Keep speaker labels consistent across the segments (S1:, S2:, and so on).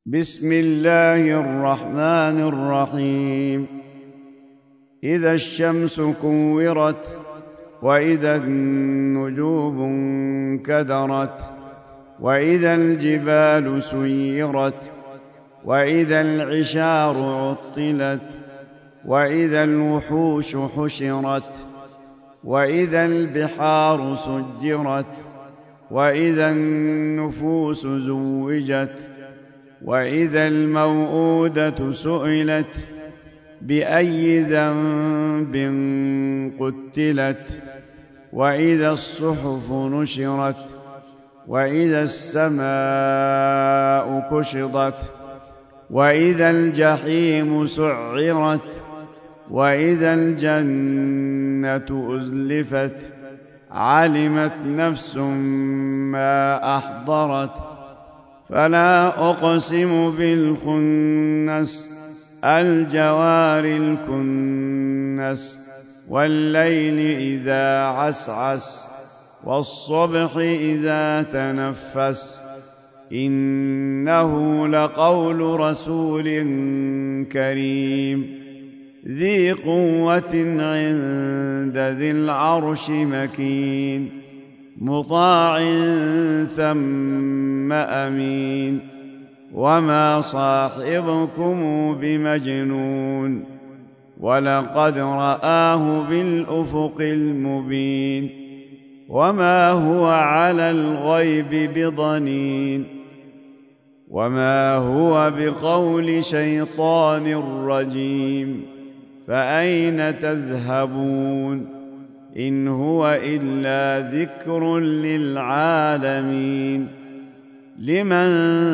S1: بسم الله الرحمن الرحيم. إذا الشمس كورت وإذا النجوم انكدرت وإذا الجبال سيرت وإذا العشار عطلت وإذا الوحوش حشرت وإذا البحار سجرت وإذا النفوس زوجت وإذا الموءودة سئلت بأي ذنب قتلت وإذا الصحف نشرت وإذا السماء كشطت وإذا الجحيم سعرت وإذا الجنة أزلفت علمت نفس ما أحضرت فلا أقسم بالخنس الجوار الكنس والليل إذا عسعس والصبح إذا تنفس إنه لقول رسول كريم ذي قوة عند ذي العرش مكين مطاع ثم أمين وما صاحبكم بمجنون ولقد رآه بالأفق المبين وما هو على الغيب بضنين وما هو بقول شيطان رجيم فأين تذهبون إن هو إلا ذكر للعالمين لمن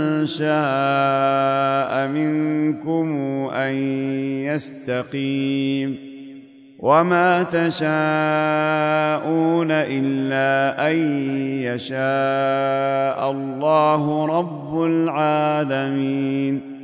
S1: شاء منكم أن يستقيم وما تشاءون إلا أن يشاء الله رب العالمين.